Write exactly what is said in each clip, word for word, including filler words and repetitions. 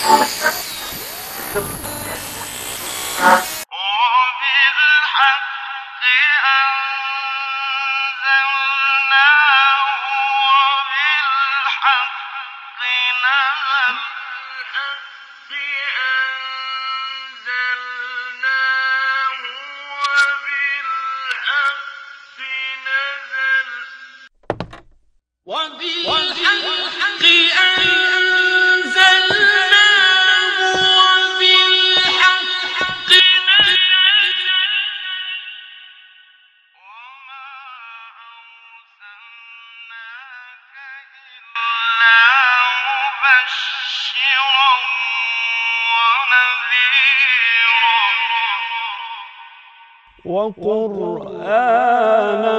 وقرآنا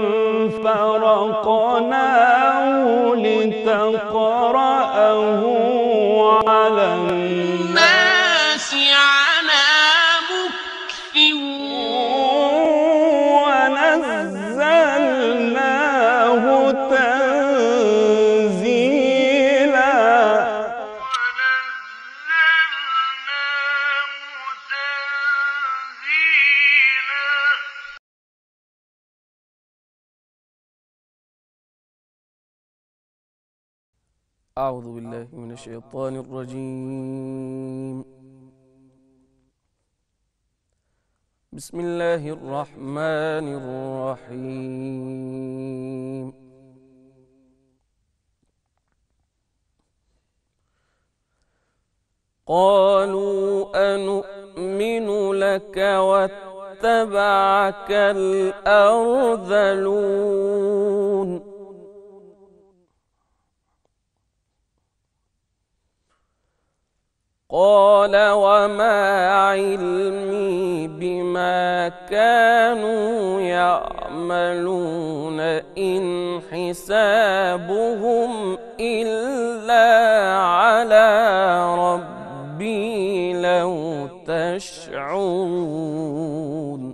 فرقناه لتقرأه على الناس على مكث ونزلناه تنزيلا. أعوذ بالله من الشيطان الرجيم. بسم الله الرحمن الرحيم. قالوا أنؤمن لك واتبعك الأرذلون. قال وما علمي بما كانوا يعملون إن حسابهم إلا على ربي لو تشعرون.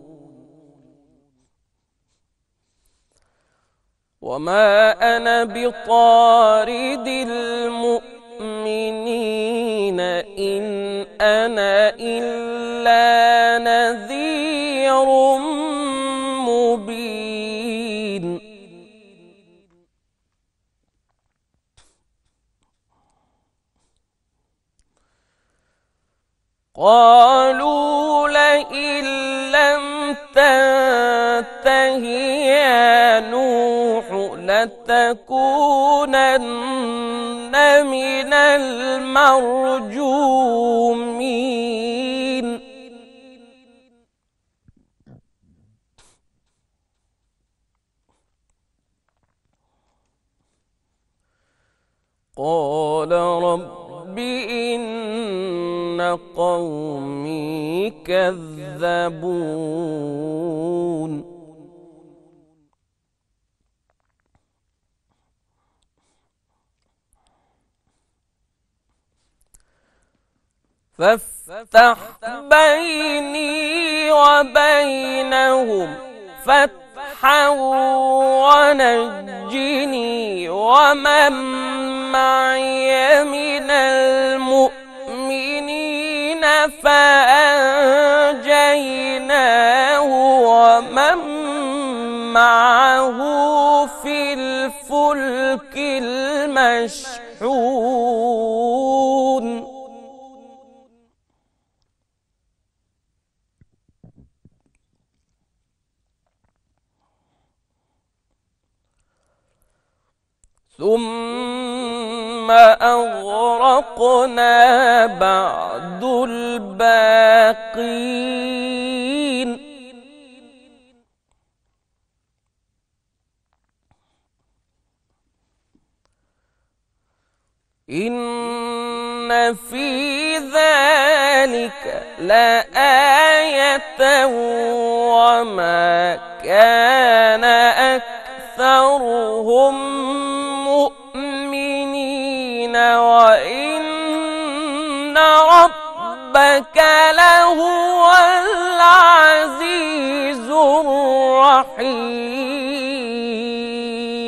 وما أنا بطارد المؤمنين إن أنا إلا نذير مبين. قالوا لئن لم تنته يا نوح لتكونن من المرجومين. قال رب إن قومي كذبون. فافتح بيني وبينهم فتحا ونجني ومن معي من المؤمنين فأنجيناه ومن معه في الفلك المشحون. ثم أغرقنا بعد الباقين. إن في ذلك لآية وما كان أكثرهم مؤمنين وإن ربك لهو العزيز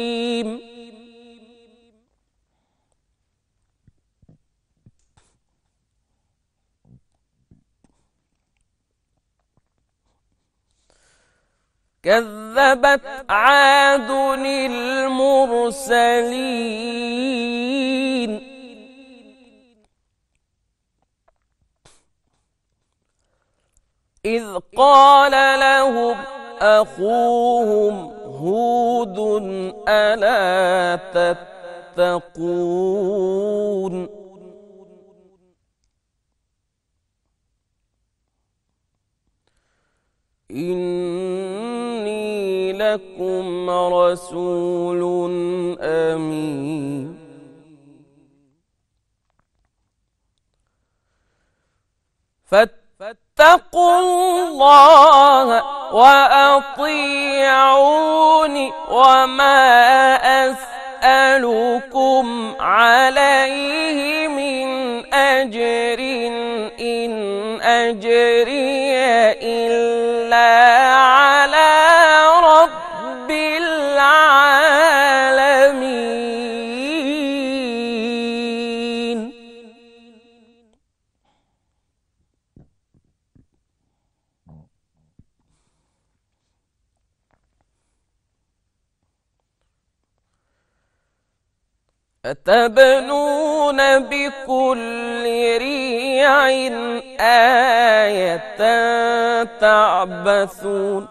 الرحيم. كذبت عاد المرسلين إذ قال لهم أخوهم هود ألا تتقون إني لكم رسول أمين فاتقوا الله وأطيعوني وما أسألكم عليه من أجر إن أجري إلا على رب العالمين أتبنون بكل ريع آية تعبثون.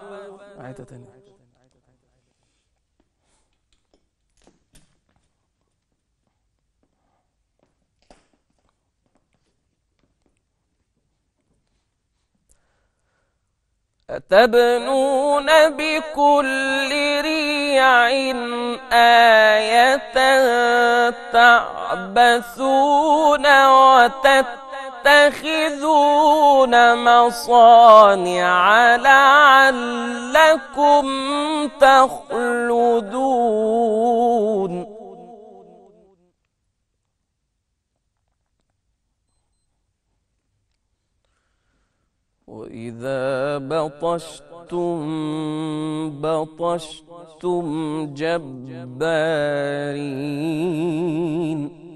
أتبنون بكل ريع آية تعبثون وتتخذون مصانع لعلكم تخلدون وإذا بطشتم بطشتم جبارين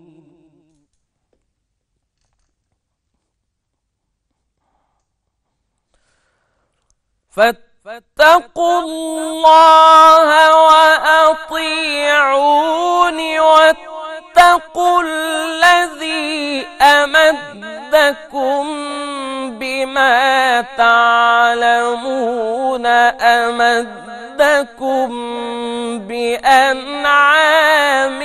فاتقوا الله وأطيعوني واتقوا الذي أمدكم بما تعلمون أمدكم بأنعام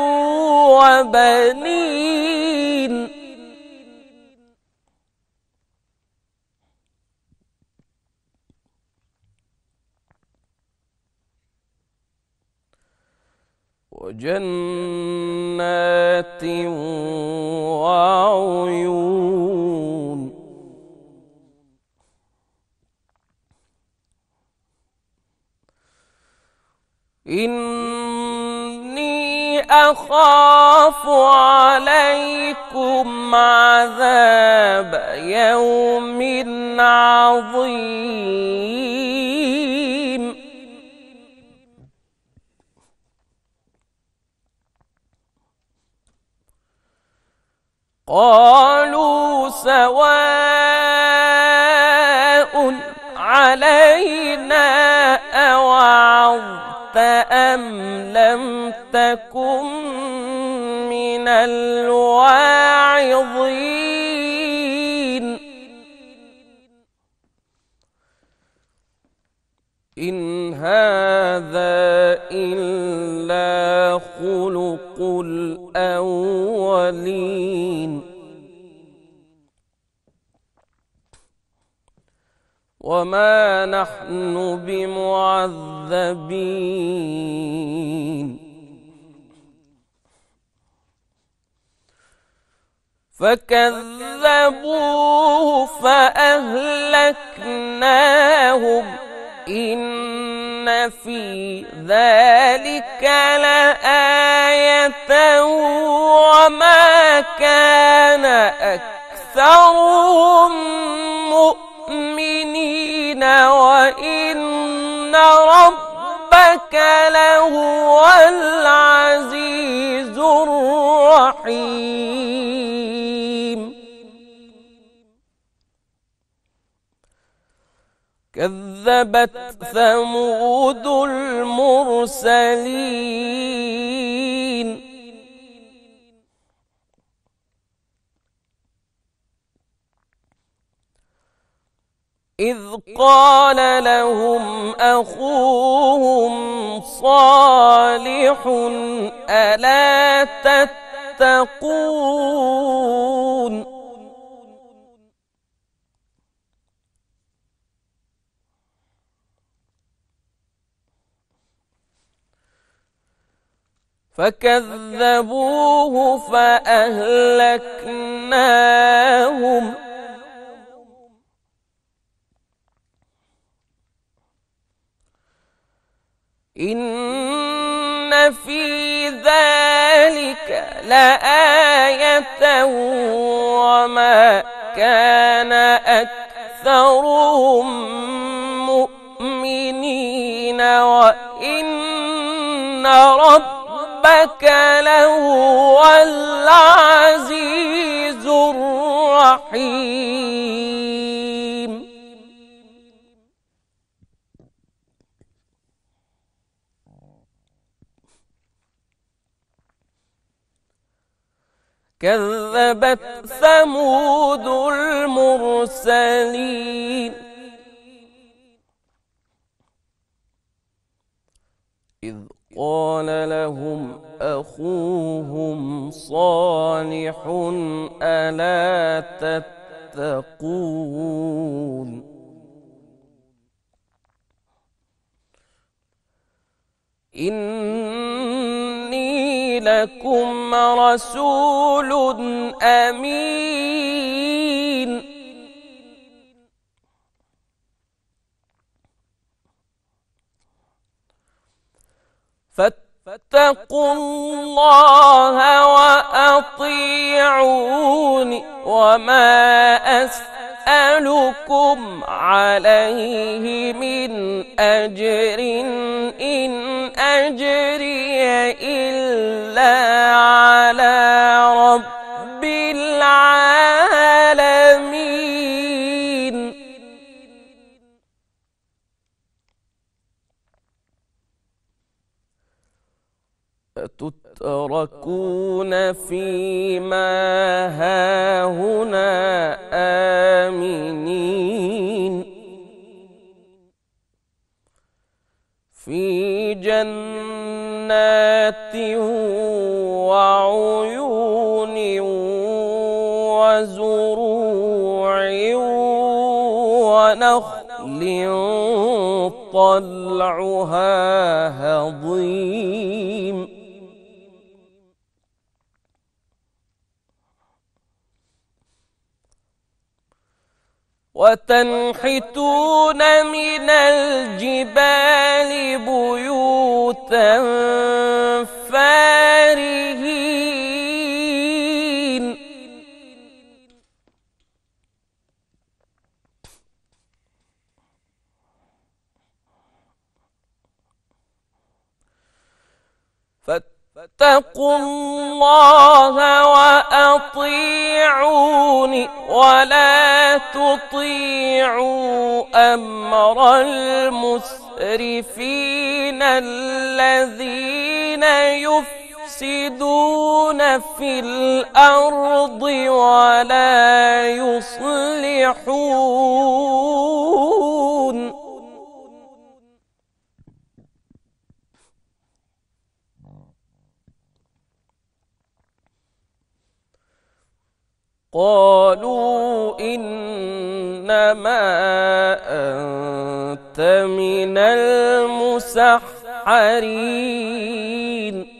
وبنين وجنات وعيون إني أخاف عليكم عذاب يوم عظيم قالوا سواء علينا أوعظت أم لم تكن من الواعظين إن هذا إلا خلق الأولين وما نحن بمعذبين فكذبوه فأهلكناهم إن في ذلك لآية وما كان أكثرهم مؤمنين وإن ربك لهو العزيز الرحيم كذبت ثمود المرسلين إذ قال لهم أخوهم صالح ألا تتقون فكذبوه فأهلكناهم إن في ذلك لآية وما كان أكثرهم مؤمنين وإن ربك لهو العزيز الرحيم كذبت ثمود المرسلين إذ قال لهم أخوهم صالح ألا تتقون إني لكم رسول أمين فاتقوا الله وأطيعوني وما أسألكم عليه من أجر إن أجري إلا على رب العالمين أتتركون فيما هاهنا آمنين في جنات وعيون وزروع ونخل طلعها هضيم وتنحتون من الجبال بيوتا فارهين فاتقوا الله وأطيعوني ولا تطيعوا أمر المسرفين الذين يفسدون في الأرض ولا يصلحون قالوا إنما أنت من المسحرين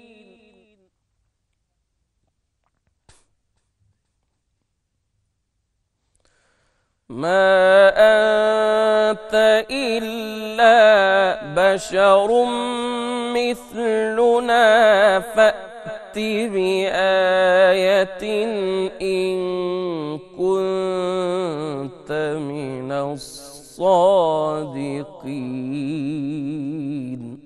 ما أنت إلا بشر مثلنا فأت بآية إن كنت من الصادقين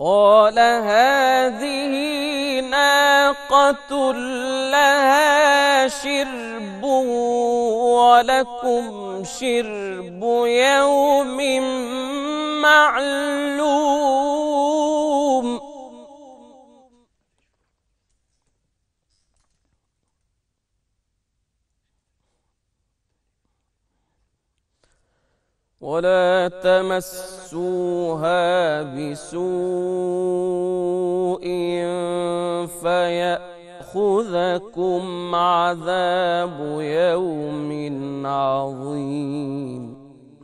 قال هذه ناقة لها شرب ولكم شرب يوم معلوم ولا تمسوها بسوء فيأخذكم عذاب يوم عظيم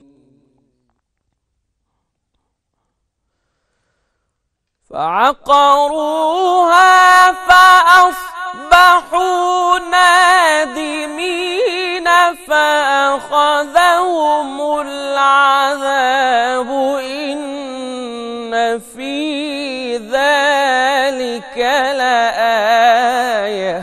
فعقروها فأصبحوا نادمين فأخذهم العذاب إن في ذلك لآية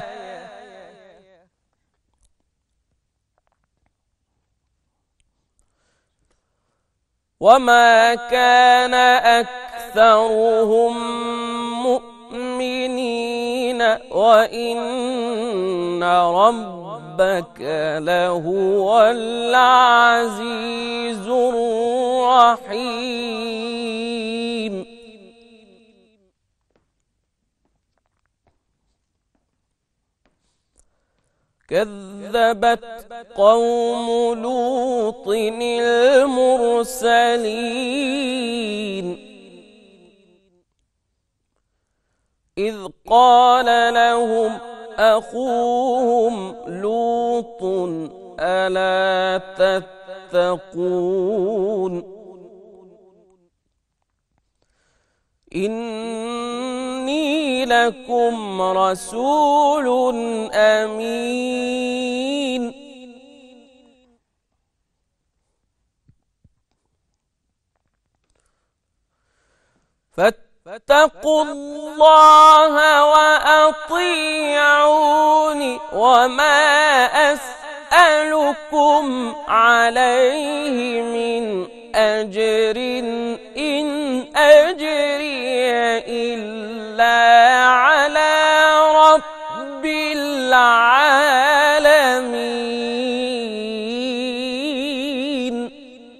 وما كان أكثرهم مؤمنين وإن ربك لهو العزيز الرحيم كذبت قوم لوط المرسلين إذ قال لهم أخوهم لوط ألا تتقون إني لكم رسول أمين فاتقوا الله وأطيعون وما أسألكم عليه من أجر إن أجري إلا على رب العالمين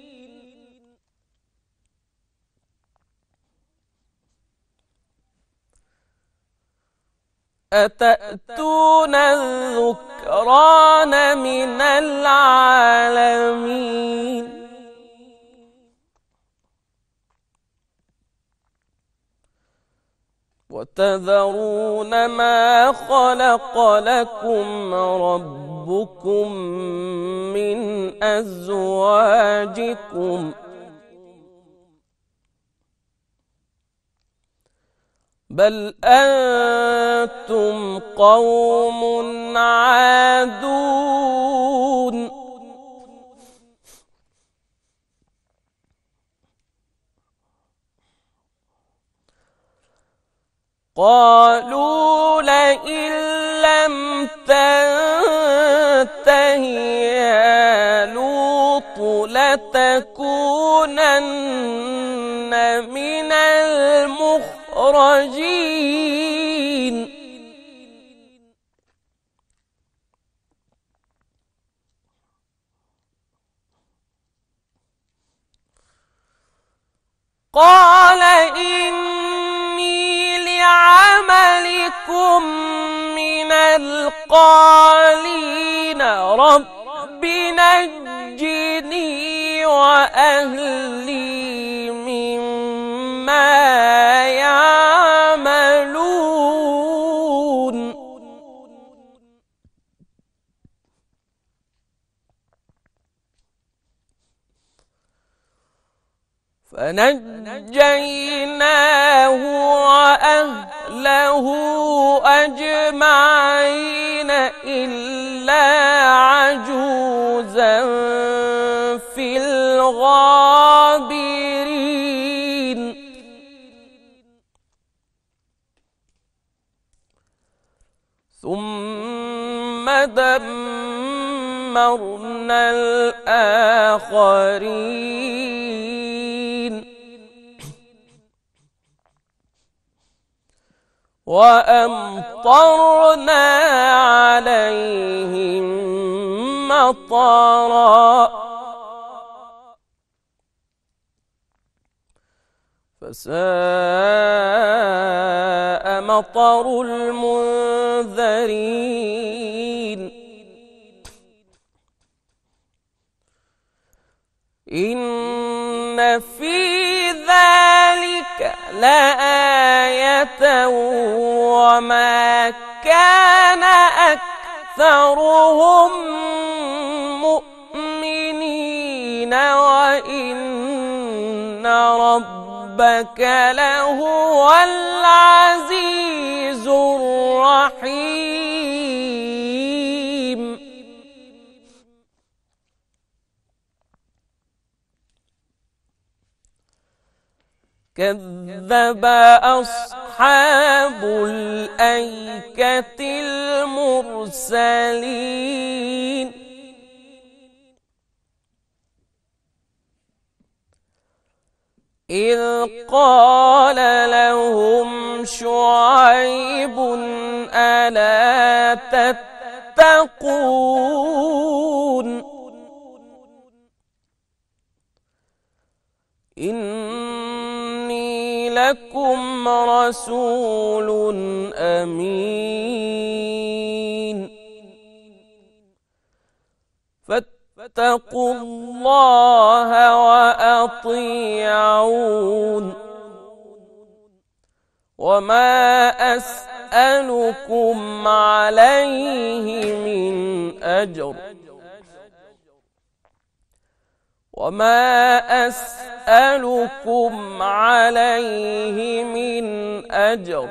أتأتون الذكران من العالمين وتذرون ما خلق لكم ربكم من أزواجكم بل أنتم قوم عادون قالوا لئن لم تنته يا لوط لتكونن من المخرجين قال إني لعملكم من القالين رب نجني وأهلي مما يعملون فنجيناه وأهله أجمعين إلا عجوزا في الغابرين ثم دمرنا الآخرين وأمطرنا عليهم مطرا فساء مطر المنذرين إن في ذلك لآية وما كان أكثرهم مؤمنين وإن ربك لهو العزيز الرحيم كذب أصحاب الأيكة المرسلين إذ قال لهم شعيب ألا تتقون إني لكم رسول أمين فاتقوا الله وأطيعون وما أسألكم عليه من أجر وما أسألكم عليه من أجر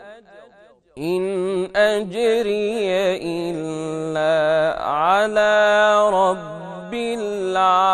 إن أجري إلا على رب العالمين